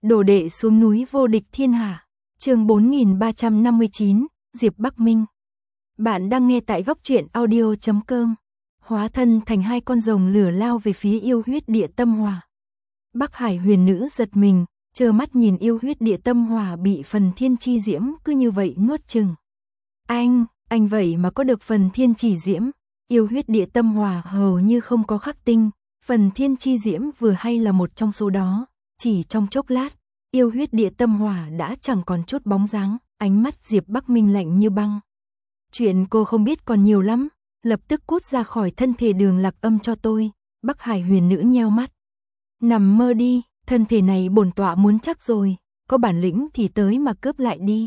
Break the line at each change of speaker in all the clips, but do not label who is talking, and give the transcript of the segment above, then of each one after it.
Đồ đệ xuống núi vô địch thiên hạ. Chương 4359, Diệp Bắc Minh. Bạn đang nghe tại góc truyện audio.com. Hóa thân thành hai con rồng lửa lao về phía yêu huyết địa tâm hỏa. Bắc Hải huyền nữ giật mình, trơ mắt nhìn yêu huyết địa tâm hỏa bị phần thiên chi diễm cứ như vậy nuốt chừng. Anh vậy mà có được phần thiên chỉ diễm. Yêu huyết địa tâm hỏa hầu như không có khắc tinh, phần thiên chi diễm vừa hay là một trong số đó. Chỉ trong chốc lát, yêu huyết địa tâm hỏa đã chẳng còn chút bóng dáng, ánh mắt Diệp Bắc Minh lạnh như băng. Chuyện cô không biết còn nhiều lắm, lập tức cút ra khỏi thân thể Đường Lạc Âm cho tôi. Bắc Hải huyền nữ nheo mắt. Nằm mơ đi, thân thể này bổn tọa muốn chắc rồi, có bản lĩnh thì tới mà cướp lại đi.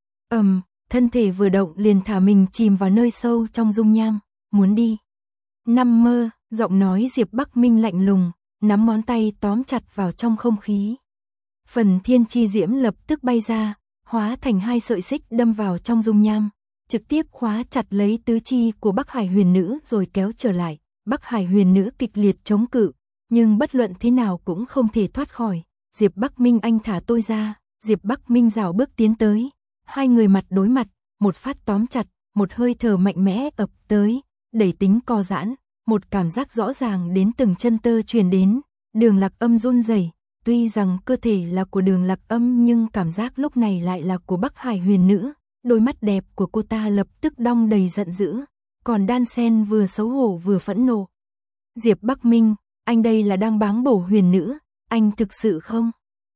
Thân thể vừa động liền thả mình chìm vào nơi sâu trong dung nham, muốn đi. Nằm mơ, giọng nói Diệp Bắc Minh lạnh lùng, nắm ngón tay tóm chặt vào trong không khí. Phần thiên chi diễm lập tức bay ra, hóa thành hai sợi xích đâm vào trong dung nham, trực tiếp khóa chặt lấy tứ chi của Bắc Hải huyền nữ rồi kéo trở lại. Bắc Hải huyền nữ kịch liệt chống cự, nhưng bất luận thế nào cũng không thể thoát khỏi. Diệp Bắc Minh, anh thả tôi ra. Diệp Bắc Minh rảo bước tiến tới, hai người mặt đối mặt, một phát tóm chặt, một hơi thở mạnh mẽ ập tới, đẩy tính co giãn, một cảm giác rõ ràng đến từng chân tơ truyền đến. Đường Lạc Âm run rẩy, tuy rằng cơ thể là của Đường Lạc Âm nhưng cảm giác lúc này lại là của Bắc Hải huyền nữ. Đôi mắt đẹp của cô ta lập tức đong đầy giận dữ, còn đan xen vừa xấu hổ vừa phẫn nộ. Diệp Bắc Minh, anh đây là đang báng bổ huyền nữ, anh thực sự không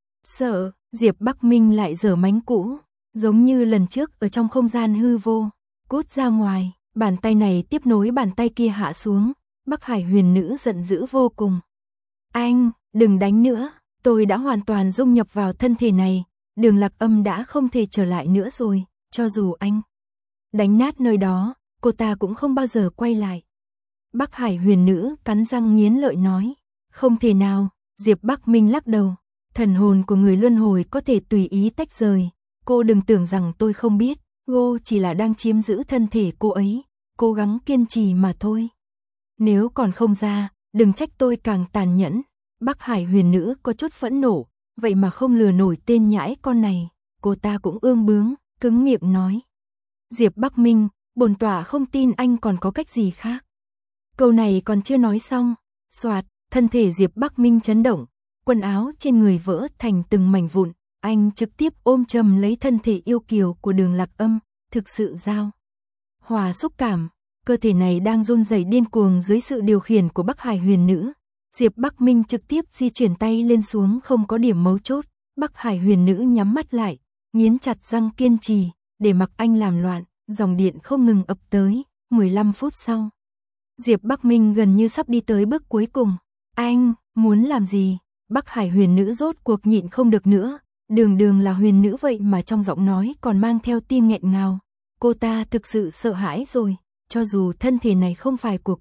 sợ? Diệp Bắc Minh lại giở mánh cũ, giống như lần trước ở trong không gian hư vô, cút ra ngoài. Bàn tay này tiếp nối bàn tay kia hạ xuống. Bắc Hải huyền nữ giận dữ vô cùng. Anh, đừng đánh nữa, tôi đã hoàn toàn dung nhập vào thân thể này, Đường Lạc Âm đã không thể trở lại nữa rồi, cho dù anh đánh nát nơi đó, cô ta cũng không bao giờ quay lại. Bắc Hải huyền nữ cắn răng nghiến lợi nói, không thể nào. Diệp Bắc Minh lắc đầu, thần hồn của người luân hồi có thể tùy ý tách rời, cô đừng tưởng rằng tôi không biết, cô chỉ là đang chiếm giữ thân thể cô ấy, cố gắng kiên trì mà thôi. Nếu còn không ra, đừng trách tôi càng tàn nhẫn. Bắc Hải huyền nữ có chút phẫn nộ, vậy mà không lừa nổi tên nhãi con này. Cô ta cũng ương bướng, cứng miệng nói. Diệp Bắc Minh, bổn tọa không tin anh còn có cách gì khác. Câu này còn chưa nói xong, xoạt, thân thể Diệp Bắc Minh chấn động, quần áo trên người vỡ thành từng mảnh vụn, anh trực tiếp ôm chầm lấy thân thể yêu kiều của Đường Lạc Âm, thực sự giao hòa xúc cảm. Cơ thể này đang run rẩy điên cuồng dưới sự điều khiển của Bắc Hải huyền nữ. Diệp Bắc Minh trực tiếp di chuyển tay lên xuống không có điểm mấu chốt. Bắc Hải huyền nữ nhắm mắt lại, nghiến chặt răng kiên trì, để mặc anh làm loạn. Dòng điện không ngừng ập tới. 15 phút sau, Diệp Bắc Minh gần như sắp đi tới bước cuối cùng. Anh, muốn làm gì? Bắc Hải huyền nữ rốt cuộc nhịn không được nữa. Đường là huyền nữ vậy mà trong giọng nói còn mang theo tia nghẹn ngào. Cô ta thực sự sợ hãi rồi. Cho dù thân thể này không phải của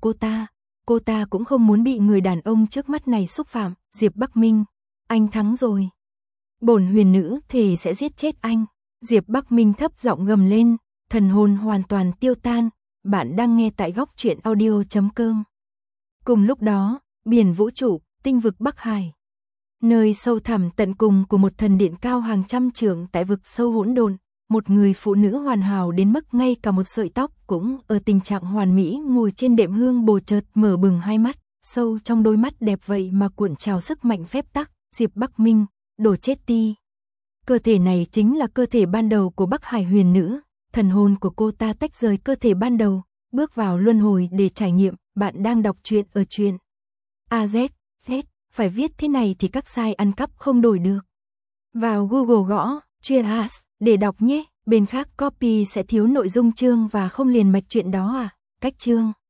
cô ta cũng không muốn bị người đàn ông trước mắt này xúc phạm. Diệp Bắc Minh, anh thắng rồi. Bổn huyền nữ thề sẽ giết chết anh. Diệp Bắc Minh thấp giọng gầm lên, thần hồn hoàn toàn tiêu tan. Bạn đang nghe tại góc truyện audio.com. Cùng lúc đó, biển vũ trụ, tinh vực Bắc Hải. Nơi sâu thẳm tận cùng của một thần điện cao hàng trăm trượng tại vực sâu hỗn độn. Một người phụ nữ hoàn hảo đến mức ngay cả một sợi tóc cũng ở tình trạng hoàn mỹ ngồi trên đệm hương bồ chợt mở bừng hai mắt, sâu trong đôi mắt đẹp vậy mà cuộn trào sức mạnh phép tắc. Diệp Bắc Minh, đồ chết ti. Cơ thể này chính là cơ thể ban đầu của Bắc Hải huyền nữ, thần hồn của cô ta tách rời cơ thể ban đầu, bước vào luân hồi để trải nghiệm. Bạn đang đọc truyện ở truyện AZ, phải viết thế này thì các site ăn cắp không đổi được. Vào Google gõ truyện AZ để đọc nhé, bên khác copy sẽ thiếu nội dung chương và không liền mạch chuyện đó à. Cách chương